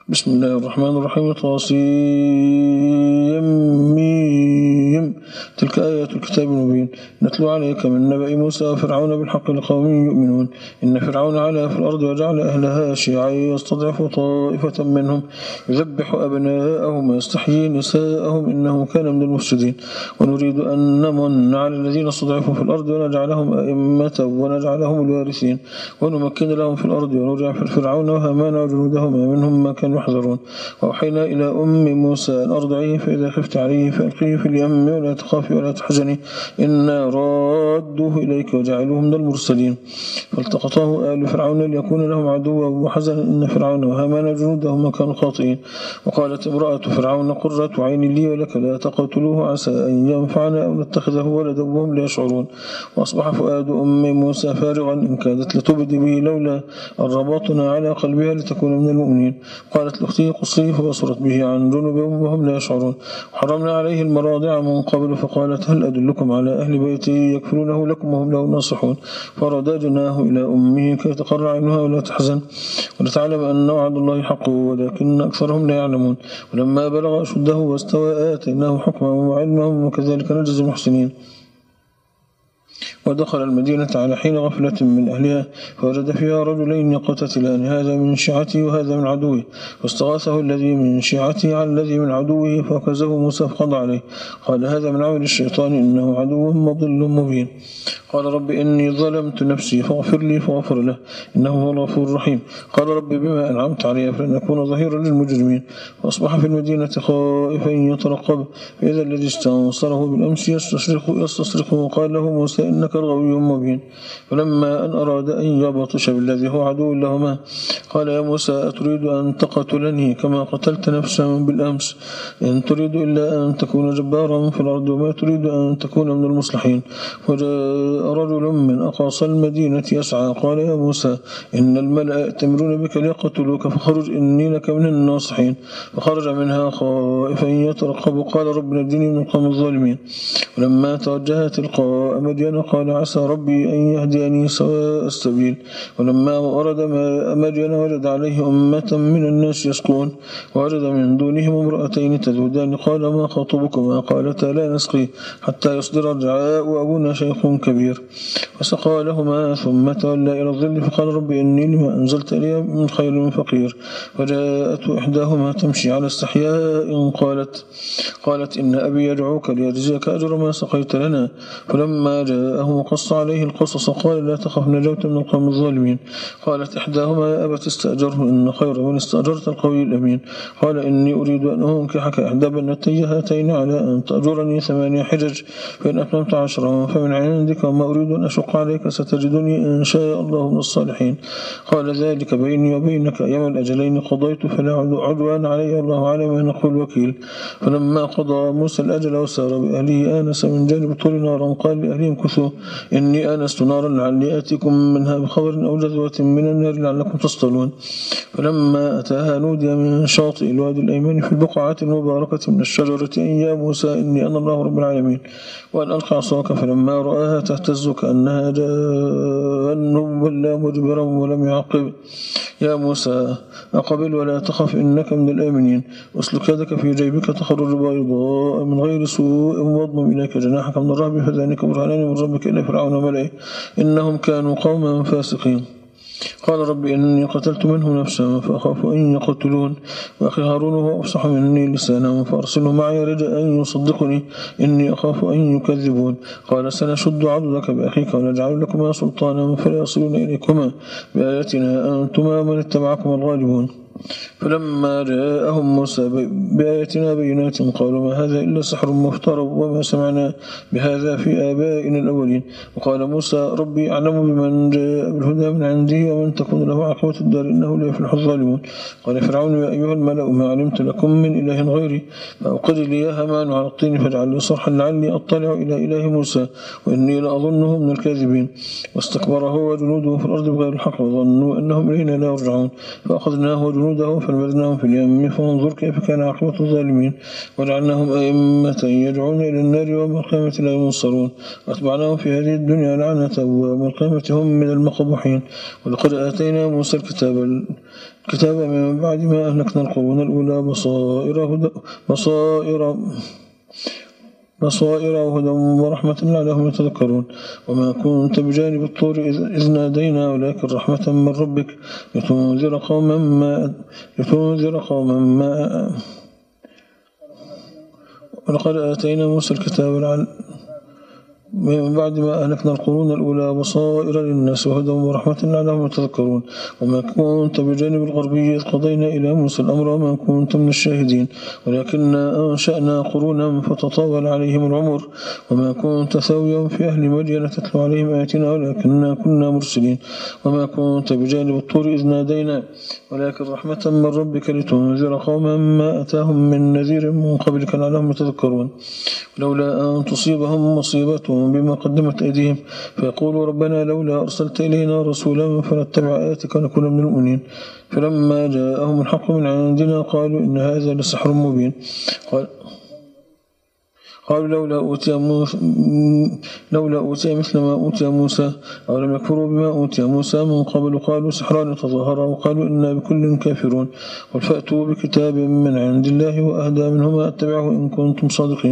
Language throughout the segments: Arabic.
بسم الله الرحمن الرحيم. طاسيم تلك آيات الكتاب المبين نتلو عليك من نبأ موسى وفرعون بالحق لقوم يؤمنون. إن فرعون علا في الأرض وجعل أهلها شيعا يستضعف طائفة منهم يذبح أبناءهم ويستحيي نساءهم إنه كان من المفسدين. ونريد أن نمن على الذين استضعفوا في الأرض ونجعلهم أئمة ونجعلهم الوارثين ونمكن لهم في الأرض ونرجع فرعون وهامان وجنودهما منهم ما كانوا يحذرون. وأوحينا إلى أم موسى أن أرضعيه فإذا خفت عليه فألقيه في اليم ولا تخافي ولا تحزني إنا رادوه إليك وجعلوه من المرسلين. فالتقطه آل فرعون ليكون لهم عدوا وحزنا إن فرعون وهامان وجنودهما كانوا خاطئين. وقالت امرأة فرعون قرة عين لي ولك لا تقتلوه عسى أن ينفعنا أو نتخذه ولدا وهم لا يشعرون. وأصبح فؤاد أم موسى فارغا إن كادت لتبدي به لولا أن ربطنا على قلبها لتكون من المؤمنين. قالت لأختي قصيه فبصرت به عن جنوبهم وهم لا يشعرون. وحرمنا عليه المراضع من قبل فقالت هل أدلكم على أهل بيتي يكفلونه لكم وهم له ناصحون. فرددناه إلى أمه كي تقر عينها ولا تحزن ولتعلم أن وعد الله حق ولكن أكثرهم لا يعلمون. ولما بلغ أشده واستوى آتيناه حكما وعلما وكذلك نجزي المحسنين. ودخل المدينة على حين غفلة من أهلها فوجد فيها رجلين يقتتلان هذا من شيعته وهذا من عدوه. فاستغاثه الذي من شيعته على الذي من عدوه فوكزه موسى فقضى عليه. قال هذا من عمل الشيطان إنه عدو مضل مبين. قال رب إني ظلمت نفسي فاغفر لي فغفر له إنه هو الغفور الرحيم. قال رب بما أنعمت علي فلن أكون ظهيرا للمجرمين. فأصبح في المدينة خائفا يترقب فإذا الذي استنصره بالأمس يستصرخه وقال له موسى إنك الغوي مبين. فلما أن أراد أن يبطش بالذي هو عدو لهما قال يا موسى أتريد أن تقتلني كما قتلت نفسا بالأمس إن تريد إلا أن تكون جبارا في الأرض وما تريد أن تكون من المصلحين. وجاء رجل من أقاصى المدينة يسعى قال يا موسى إن الملأ يأتمرون بك ليقتلوك فخرج إني لك من الناصحين. فخرج منها خائفا يترقب قال رب نجني من القوم الظالمين. ولما توجه تلقاء مدين قال عسى ربي أن يهديني سواء السبيل. ولما ورد مدين وجد عليه أمة من الناس يسقون ووجد من دونهم امرأتين تذودان قال ما خطبكما قالتا لا نسقي حتى يصدر الرعاء وأبونا شيخ كبير. فسقى لهما ثم تولى إلى الظل فقال ربي إني لما أنزلت إلي من خير فقير. وجاءت إحداهما تمشي على استحياء قالت إن أبي يدعوك ليجزيك أجر ما سقيت لنا. فلما جاءه قص عليه القصص قال لا تخف نجوت من القوم الظالمين. قالت إحداهما يا أبت استأجره إن خير من استأجرت القوي الأمين. قال إني أريد أن أنكحك إحدى بنتي هاتين على أن تأجرني 8 حجج فإن أتممت 10 فمن عندك وما أريد أن أشق عليك ستجدني إن شاء الله من الصالحين. قال ذلك بيني وبينك أيام الأجلين قضيت فلا عدوان علي الله على ما نقول وكيل. فلما قضى موسى الأجل وسار بأهله آنس من جانب طول نارا قال لأهلهم كثوا إني آنست نارا لعلي آتيكم منها بخبر أو جذوة من النار لعلكم تصطلون. فلما أتاها نودي من شاطئ الوادي الأيمن في البقعة المباركة من الشجرة أن يا موسى إني أنا الله رب العالمين وأن ألقى عصاك فلما رآها تهتز كأنها جان ولا مدبرا ولم يعقب. يا موسى أقبل ولا تخف إنك من الآمنين واسلك يدك في جيبك تخرج بيضاء من غير سوء واضمم إليك جناحك من الرهب فذلك برهانان من ربك إلى فرعون وملئه إنهم كانوا قوما فاسقين. قال رب إني قتلت منه نفسا فأخاف أن يقتلون وأخي هارون هو أفصح مني لسانا فأرسله معي رجاء أن يصدقني إني أخاف أن يكذبون. قال سنشد عضدك بأخيك ونجعل لكما سلطانا فلا يصلون إليكما بآياتنا أنتما من اتبعكما الغالبون. فلما جاءهم موسى بآياتنا بينات قالوا ما هذا إلا سحر مفترى وما سمعنا بهذا في آبائنا الأولين. وقال موسى ربي أعلم بمن جاء بالهدى من عنده ومن تكون له عاقبة الدار إنه لا يفلح الظالمون. قال فرعون يا أيها الملأ ما علمت لكم من إله غيري فأوقد لي يا هامان على الطين فاجعل لي صرحا لعلي أطلع إلى إله موسى وإني لأظنه من الكاذبين. واستكبر هو وجنوده في الأرض بغير الحق وظنوا أنهم إلينا لا يرجعون. فأخذناه وجنوده فنبذناهم في اليم فانظر كيف كان عاقبة الظالمين. وجعلناهم أئمة يدعون إلى النار ويوم القيامة لا ينصرون. وأتبعناهم في هذه الدنيا لعنة ويوم القيامة هم من المقبوحين. ولقد آتينا موسى الكتاب كتابا من بعد ما أهلكنا القرون الأولى بصائر وهدى ورحمة لعلهم يتذكرون. وما كنت بجانب الطور إذ نادينا ولكن رحمة من ربك لتنذر قوما ما ولقد آتينا موسى الكتاب من بعد ما أهلكنا القرون الأولى بصائر للناس وهدى ورحمة لعلهم يتذكرون. وما كنت بجانب الغربي إذ قضينا إلى موسى الأمر وما كنت من الشاهدين ولكننا أنشأنا قرونا فتطاول عليهم العمر. وما كنت ثاويا في أهل مدين تتلو عليهم آياتنا ولكننا كنا مرسلين. وما كنت بجانب الطور إذ نادينا ولكن رحمة من ربك لتنذر قوما ما أتاهم من نذير من قبلك لعلهم يتذكرون. لولا أن تصيبهم مصيبة بما قدمت أيديهم فيقولوا ربنا لولا أرسلت إلينا رسولا فنتبع آياتك ونكون من المؤمنين. فلما جاءهم الحق من عندنا قالوا إن هذا لسحر مبين. قالوا لولا أوتي مثل ما أوتي موسى أولم يكفروا بما أوتي موسى من قبل قالوا سحران تظاهرا وقالوا إنا بكل كافرون. قل فأتوا بكتاب من عند الله وأهدى منهما أتبعه إن كنتم صادقين.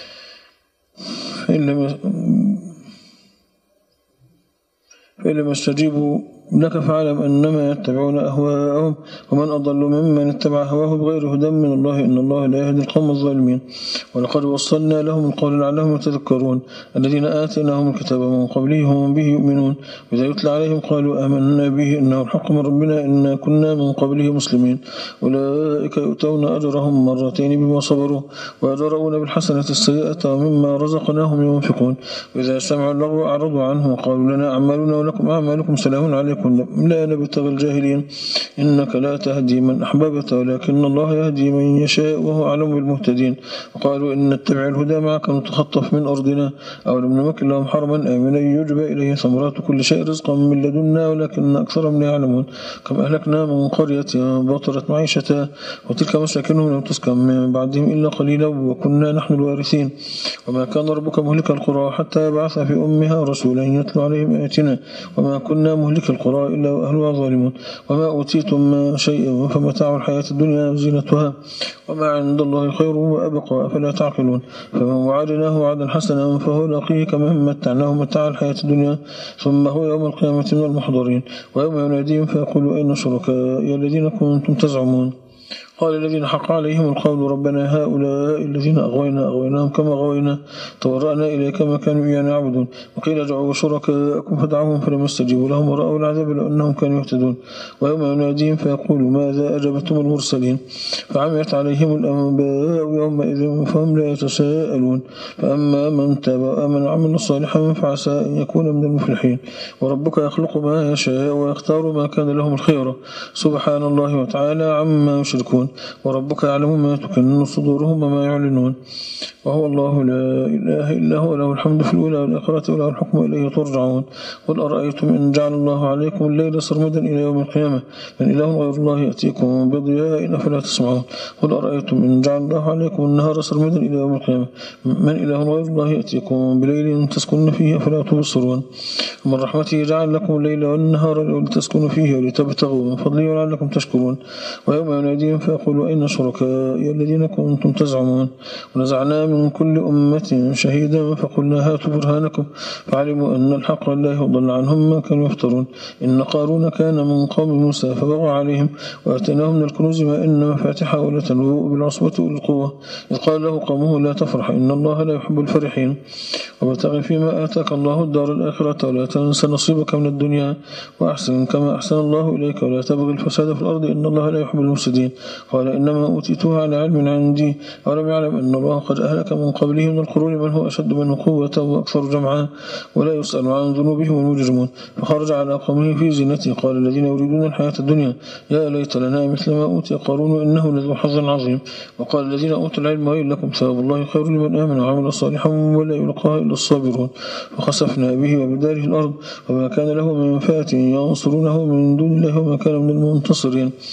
فإن لم يستجيبوا لك فاعلم أنما يتبعون أهواءهم ومن أضل ممن اتبع هواه بغير هدى من الله إن الله لا يهدي القوم الظالمين. ولقد وصلنا لهم القول لعلهم يتذكرون. الذين آتيناهم الكتاب من قبله هم به يؤمنون وإذا يتلى عليهم قالوا آمنا به إنه الحق من ربنا إنا كنا من قبله مسلمين. أولئك يؤتون أجرهم مرتين بما صبروا ويدرؤون بالحسنة السيئة ومما رزقناهم ينفقون. وإذا سمعوا اللغو أعرضوا عنه وقالوا لنا أعمالنا ولكم أعمالكم سلام عليكم لا نبتغي الجاهلين إنك لا تهدي من أحببت ولكن الله يهدي من يشاء وهو أعلم بالمهتدين. وقالوا إن نتبع الهدى معك نتخطف من أرضنا أولم نمكن لهم حرما آمنا يجبى إليه ثمرات كل شيء رزقا من لدنا ولكن أكثرهم لا يعلمون. كم أهلكنا من قرية بطرت معيشتها وتلك مساكنهم لم تسكن من بعدهم إلا قليلا وكنا نحن الوارثين. وما كان ربك مهلك القرى حتى يبعث في أمها رسولا يتلو عليهم آياتنا وما كنا مهلك القرى إلا وأهلها ظالمون. وما أوتيتم من شيء فمتاع الحياة الدنيا وزينتها وما عند الله خير وأبقى أفلا تعقلون. فمن وعدناه وعدا حسنا فهو لاقيه كمن متعناه متاع الحياة الدنيا ثم هو يوم القيامة من المحضرين. ويوم يناديهم فيقولوا أين شركائي الذين كنتم تزعمون. قال الذين حق عليهم القول ربنا هؤلاء الذين أغويناهم كما غوينا تورأنا إليك ما كانوا إيانا يعبدون. وقيل ادعوا شركاءكم فدعوهم فلم يستجيبوا لهم ورأوا العذاب لأنهم كانوا يهتدون. ويوم يناديهم فيقولوا ماذا أجبتم المرسلين فعميت عليهم الأنباء يومئذ فهم لا يتساءلون. فأما من تاب وآمن وعمل صالحا فعسى أن يكون من المفلحين. وربك يخلق ما يشاء ويختار ما كان لهم الخيرة سبحان الله وتعالى عما يشركون. وربك يعلم ما تكن صدورهم وما يعلنون. وهو الله لا إله إلا هو له الحمد في الأولى والآخرة وله الحكم إليه ترجعون. قل أرأيتم إن جعل الله عليكم الليل سرمدا إلى يوم القيامة من إله غير الله يأتيكم بضياء أفلا تسمعون. قل أرأيتم إن جعل الله عليكم النهار سرمدا إلى يوم القيامة من إله غير الله يأتيكم بليل تسكن فيه أفلا تبصرون. ومن رحمته جعل لكم الليل والنهار لتسكنوا فيه ولتبتغوا من فضله ولعلكم تشكرون. ويوم يناديهم فيقولوا أين شركائي الذين كنتم تزعمون. ونزعنا من كل أمة شهيدا فقلنا هاتوا برهانكم فعلموا أن الحق لله وضل عنهم ما كانوا يفترون. إن قارون كان من قوم موسى فبغى عليهم وآتيناه من الكنوز ما إن مفاتحه لتنوء بالعصبة والقوة إذ قال له قومه لا تفرح إن الله لا يحب الفرحين. وابتغ فيما آتاك الله الدار الآخرة ولا تنس نصيبك من الدنيا وأحسن كما أحسن الله إليك ولا تبغي الفساد في الأرض إن الله لا يحب المفسدين. قال إنما أوتيته على علم عندي أولم يعلم أن الله قد أهلك من قبله من القرون من هو أشد منه قوة وأكثر جمعا ولا يسأل عن ذنوبهم المجرمون. فخرج على قومه في زينته قال الذين يريدون الحياة الدنيا يا ليت لنا مثل ما أوتي قارون إنه لذو حظ عظيم. وقال الذين أوتوا العلم ويل لكم ثواب الله خير لمن آمن وعمل صالحا ولا يلقاها إلا الصابرون. فخسفنا به وبداره الأرض وما كان له من فئة ينصرونه من دون الله وما كان من المنتصرين.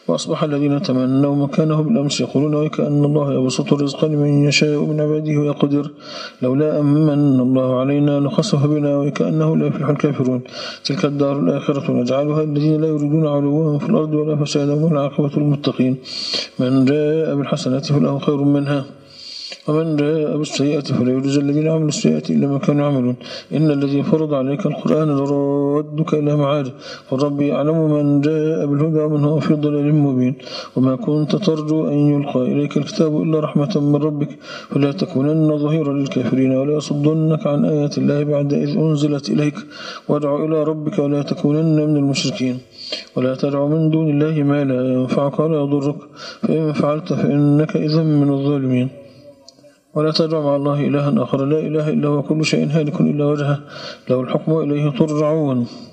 وأصبح الذين تمنوا مكانه بالأمس يقولون وكأن الله يبسط الرزق لمن يشاء من عباده ويقدر لولا أمن الله علينا لخسف بنا وكأنه لا يفلح الكافرون تلك الدار الآخرة نجعلها الذين لا يريدون علوا في الأرض ولا فسادا والعاقبة للمتقين من جاء بالحسنة فله خير منها ومن جاء بالسيئة فلا يجزى الذين عملوا السيئة إلا ما كانوا يعملون إن الذي فرض عليك القرآن لرادك إلى معاد قل ربي يعلم من جاء بالهدى ومن هو في ضلال مبين وما كنت ترجو أن يلقى إليك الكتاب إلا رحمة من ربك فلا تكونن ظهيرا للكافرين ولا يصدنك عن آيات الله بعد إذ أنزلت إليك وادع إلى ربك ولا تكونن من المشركين ولا تدع من دون الله ما لا ينفعك ولا يضرك فإن فعلت فإنك إذا من الظالمين ولا تدع مع الله إلها آخر لا إله إلا هو كل شيء هالك إلا وجهه له الحكم وإليه ترجعون